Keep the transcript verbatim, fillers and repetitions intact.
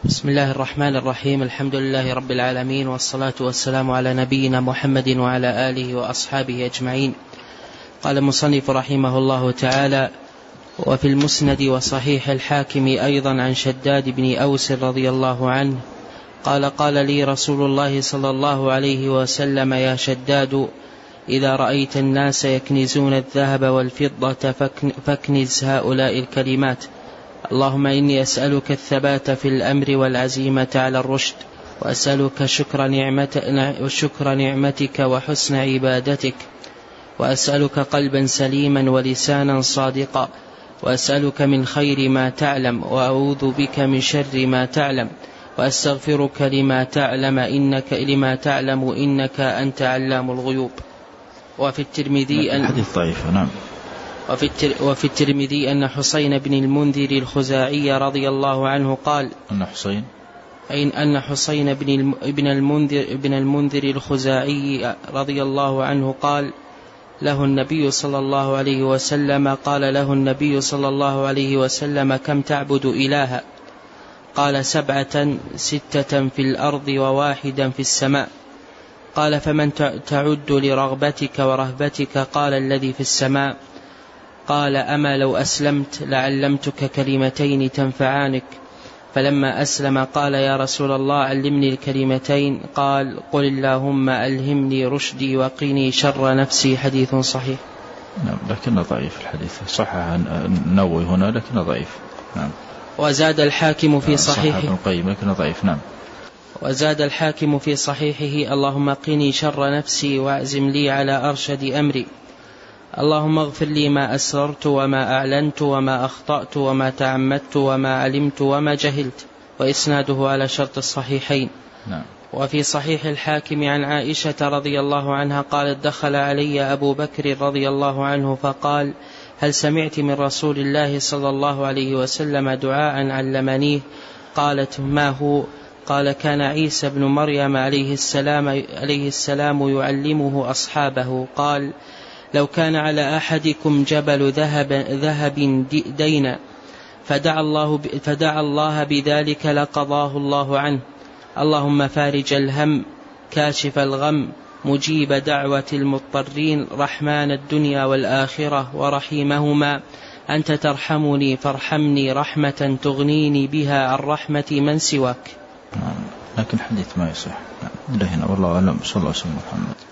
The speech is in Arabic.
بسم الله الرحمن الرحيم. الحمد لله رب العالمين، والصلاة والسلام على نبينا محمد وعلى آله وأصحابه أجمعين. قال المصنف رحمه الله تعالى: وفي المسند وصحيح الحاكم أيضا عن شداد بن أوس رضي الله عنه قال: قال لي رسول الله صلى الله عليه وسلم: يا شداد، إذا رأيت الناس يكنزون الذهب والفضة فاكنز هؤلاء الكلمات: اللهم إني أسألك الثبات في الأمر والعزيمة على الرشد، وأسألك شكر, نعمت شكر نعمتك وحسن عبادتك، وأسألك قلبا سليما ولسانا صادقا، وأسألك من خير ما تعلم، وأعوذ بك من شر ما تعلم، وأستغفرك لما تعلم إنك لما تعلم إنك أنت علام الغيوب. وفي الترمذي الحديث ضعيف. نعم. وفي, وفي الترمذي أن حسين بن المنذر الخزاعي رضي الله عنه قال: أن حسين أن حسين بن المنذر بن المنذر الخزاعي رضي الله عنه قال له النبي صلى الله عليه وسلم قال له النبي صلى الله عليه وسلم: كم تعبد إلها؟ قال: سبعة، ستة في الأرض وواحدا في السماء. قال: فمن تعد لرغبتك ورهبتك؟ قال: الذي في السماء. قال: أما لو أسلمت لعلمتك كلمتين تنفعانك. فلما أسلم قال: يا رسول الله، علمني الكلمتين. قال: قل اللهم ألهمني رشدي وقني شر نفسي. حديث صحيح. نعم، لكنه ضعيف الحديث، صحح النووي هنا لكنه ضعيف. نعم. وزاد الحاكم في صحيحه ابن القيم لكنه ضعيف. نعم. وزاد الحاكم في صحيحه: اللهم قني شر نفسي واعزم لي على أرشد أمري. اللهم اغفر لي ما أسررت وما أعلنت وما أخطأت وما تعمدت وما علمت وما جهلت. وإسناده على شرط الصحيحين. نعم. وفي صحيح الحاكم عن عائشة رضي الله عنها قالت: دخل علي أبو بكر رضي الله عنه فقال: هل سمعت من رسول الله صلى الله عليه وسلم دعاء علمنيه؟ قالت: ما هو؟ قال: كان عيسى بن مريم عليه السلام, عليه السلام يعلمه أصحابه. قال: لو كان على أحدكم جبل ذهب, ذهب دينا فدعا الله, فدعا الله بذلك لقضاه الله عنه. اللهم فارج الهم، كاشف الغم، مجيب دعوة المضطرين، رحمن الدنيا والآخرة ورحيمهما، أنت ترحمني فارحمني رحمة تغنيني بها عن رحمة من سواك. لكن حديث ما يصح. إلهنا والله أعلم. صلى الله عليه وسلم محمد.